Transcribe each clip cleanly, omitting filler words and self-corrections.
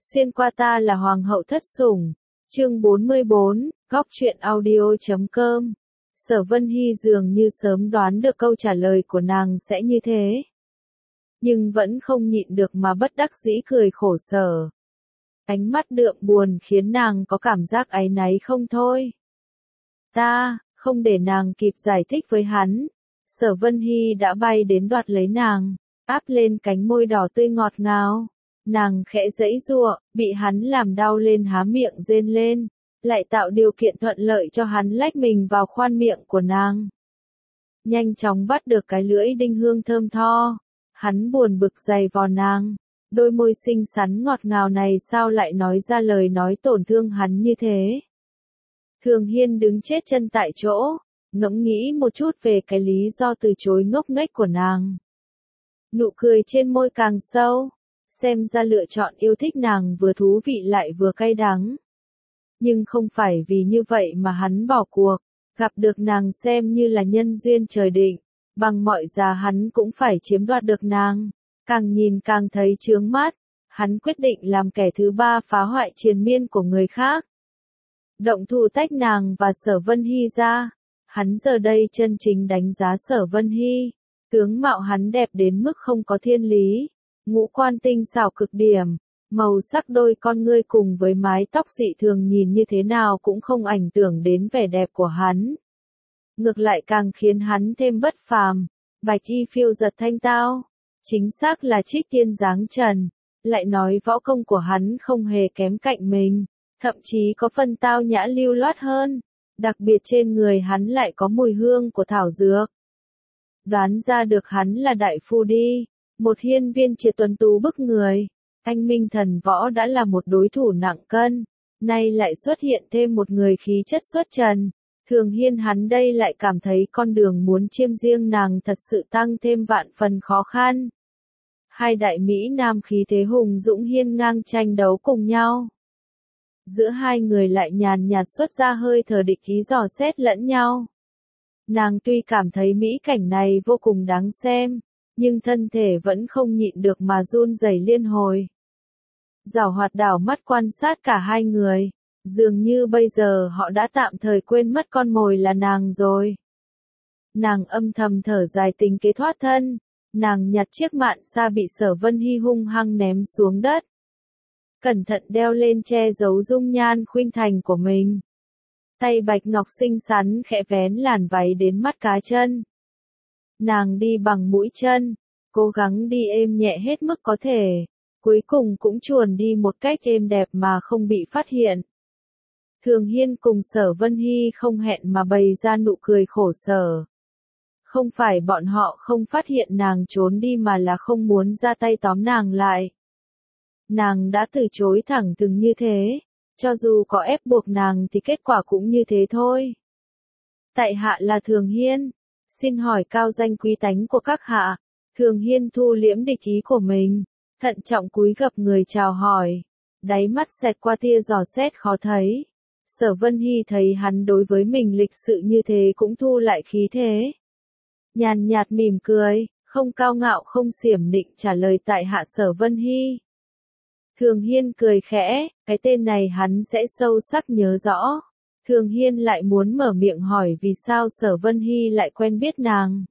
Xuyên qua ta là hoàng hậu thất sủng. Chương 44, góc truyện audio.com. Sở Vân Hy dường như sớm đoán được câu trả lời của nàng sẽ như thế. Nhưng vẫn không nhịn được mà bất đắc dĩ cười khổ sở. Ánh mắt đượm buồn khiến nàng có cảm giác áy náy không thôi. Không để nàng kịp giải thích với hắn. Sở Vân Hy đã bay đến đoạt lấy nàng, áp lên cánh môi đỏ tươi ngọt ngào. Nàng khẽ giãy giụa, bị hắn làm đau lên há miệng rên lên, lại tạo điều kiện thuận lợi cho hắn lách mình vào khoan miệng của nàng. Nhanh chóng bắt được cái lưỡi đinh hương thơm tho, hắn buồn bực giày vò nàng, đôi môi xinh xắn ngọt ngào này sao lại nói ra lời nói tổn thương hắn như thế. Thường Hiên đứng chết chân tại chỗ, ngẫm nghĩ một chút về cái lý do từ chối ngốc nghếch của nàng. Nụ cười trên môi càng sâu. Xem ra lựa chọn yêu thích nàng vừa thú vị lại vừa cay đắng. Nhưng không phải vì như vậy mà hắn bỏ cuộc, gặp được nàng xem như là nhân duyên trời định, bằng mọi giá hắn cũng phải chiếm đoạt được nàng. Càng nhìn càng thấy chướng mắt, hắn quyết định làm kẻ thứ ba phá hoại triền miên của người khác. Động thủ tách nàng và Sở Vân Hy ra, hắn giờ đây chân chính đánh giá Sở Vân Hy, tướng mạo hắn đẹp đến mức không có thiên lý. Ngũ quan tinh xảo cực điểm, màu sắc đôi con ngươi cùng với mái tóc dị thường nhìn như thế nào cũng không ảnh hưởng đến vẻ đẹp của hắn. Ngược lại càng khiến hắn thêm bất phàm, bạch y phiêu giật thanh tao, chính xác là trích tiên dáng trần, lại nói võ công của hắn không hề kém cạnh mình, thậm chí có phần tao nhã lưu loát hơn, đặc biệt trên người hắn lại có mùi hương của thảo dược. Đoán ra được hắn là đại phu đi. Một hiên viên triệt tuấn tú bức người, anh minh thần võ đã là một đối thủ nặng cân, nay lại xuất hiện thêm một người khí chất xuất trần. Thường Hiên hắn đây lại cảm thấy con đường muốn chiêm riêng nàng thật sự tăng thêm vạn phần khó khăn. Hai đại Mỹ Nam khí thế hùng dũng hiên ngang tranh đấu cùng nhau. Giữa hai người lại nhàn nhạt xuất ra hơi thở địch ý dò xét lẫn nhau. Nàng tuy cảm thấy mỹ cảnh này vô cùng đáng xem, nhưng thân thể vẫn không nhịn được mà run rẩy liên hồi. Giảo hoạt đảo mắt quan sát cả hai người, dường như bây giờ họ đã tạm thời quên mất con mồi là nàng rồi. Nàng âm thầm thở dài tính kế thoát thân, nàng nhặt chiếc mạn sa bị Sở Vân Hy hung hăng ném xuống đất. Cẩn thận đeo lên che giấu dung nhan khuynh thành của mình. Tay bạch ngọc xinh xắn khẽ vén làn váy đến mắt cá chân. Nàng đi bằng mũi chân, cố gắng đi êm nhẹ hết mức có thể, cuối cùng cũng chuồn đi một cách êm đẹp mà không bị phát hiện. Thường Hiên cùng Sở Vân Hy không hẹn mà bày ra nụ cười khổ sở. Không phải bọn họ không phát hiện nàng trốn đi mà là không muốn ra tay tóm nàng lại. Nàng đã từ chối thẳng thừng như thế, cho dù có ép buộc nàng thì kết quả cũng như thế thôi. Tại hạ là Thường Hiên. Xin hỏi cao danh quý tánh của các hạ. Thường Hiên thu liễm địch ý của mình, thận trọng cúi gập người chào hỏi, đáy mắt xẹt qua tia dò xét khó thấy. Sở Vân Hy thấy hắn đối với mình lịch sự như thế cũng thu lại khí thế. Nhàn nhạt mỉm cười, không cao ngạo không xiểm nịnh trả lời tại hạ Sở Vân Hy. Thường Hiên cười khẽ, cái tên này hắn sẽ sâu sắc nhớ rõ. Thường Hiên lại muốn mở miệng hỏi vì sao Sở Vân Hy lại quen biết nàng.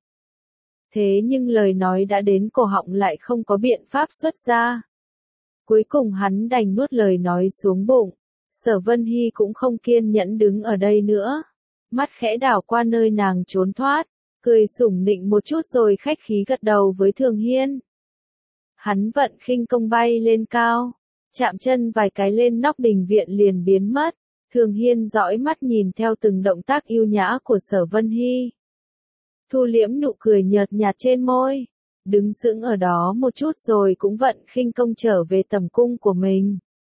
Thế nhưng lời nói đã đến cổ họng lại không có biện pháp xuất ra. Cuối cùng hắn đành nuốt lời nói xuống bụng. Sở Vân Hy cũng không kiên nhẫn đứng ở đây nữa. Mắt khẽ đảo qua nơi nàng trốn thoát, cười sủng nịnh một chút rồi khách khí gật đầu với Thường Hiên. Hắn vận khinh công bay lên cao, chạm chân vài cái lên nóc đình viện liền biến mất. Thường Hiên dõi mắt nhìn theo từng động tác yêu nhã của Sở Vân Hy. Thu liễm nụ cười nhợt nhạt trên môi, đứng sững ở đó một chút rồi cũng vận khinh công trở về tầm cung của mình.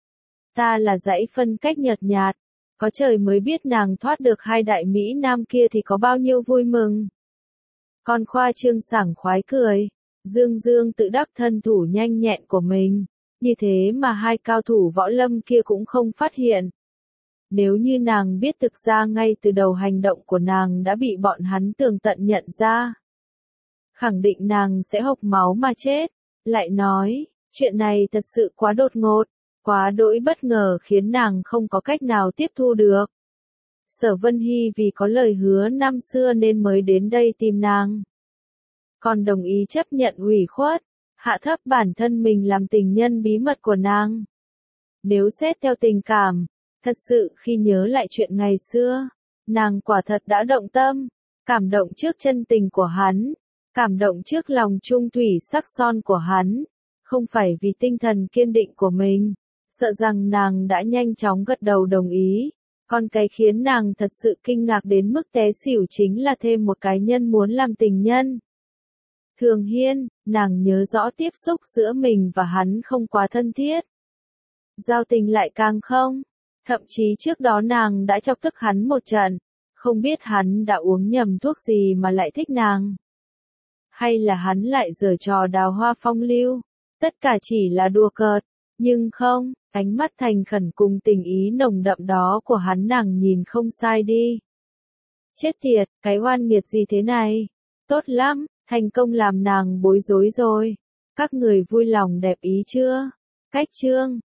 Ta là dãy phân cách nhợt nhạt, có trời mới biết nàng thoát được hai đại Mỹ Nam kia thì có bao nhiêu vui mừng. Con khoa trương sảng khoái cười, dương dương tự đắc thân thủ nhanh nhẹn của mình, như thế mà hai cao thủ võ lâm kia cũng không phát hiện. Nếu như nàng biết thực ra ngay từ đầu hành động của nàng đã bị bọn hắn tường tận nhận ra, khẳng định nàng sẽ hộc máu mà chết. Lại nói, chuyện này thật sự quá đột ngột, Quá đỗi bất ngờ khiến nàng không có cách nào tiếp thu được. Sở Vân Hy vì có lời hứa năm xưa nên mới đến đây tìm nàng. Còn đồng ý chấp nhận ủy khuất, hạ thấp bản thân mình làm tình nhân bí mật của nàng. Nếu xét theo tình cảm, thật sự khi nhớ lại chuyện ngày xưa, nàng quả thật đã động tâm, cảm động trước chân tình của hắn, cảm động trước lòng trung thủy sắc son của hắn, không phải vì tinh thần kiên định của mình, sợ rằng nàng đã nhanh chóng gật đầu đồng ý. Còn cái khiến nàng thật sự kinh ngạc đến mức té xỉu chính là thêm một cái nhân muốn làm tình nhân. Thường Hiên, nàng nhớ rõ tiếp xúc giữa mình và hắn không quá thân thiết. Giao tình lại càng không. Thậm chí trước đó nàng đã chọc tức hắn một trận, không biết hắn đã uống nhầm thuốc gì mà lại thích nàng. Hay là hắn lại giở trò đào hoa phong lưu, tất cả chỉ là đùa cợt, nhưng không, ánh mắt thành khẩn cùng tình ý nồng đậm đó của hắn nàng nhìn không sai đi. Chết tiệt, cái oan nghiệt gì thế này? Tốt lắm, thành công làm nàng bối rối rồi. Các người vui lòng đẹp ý chưa? Cách chương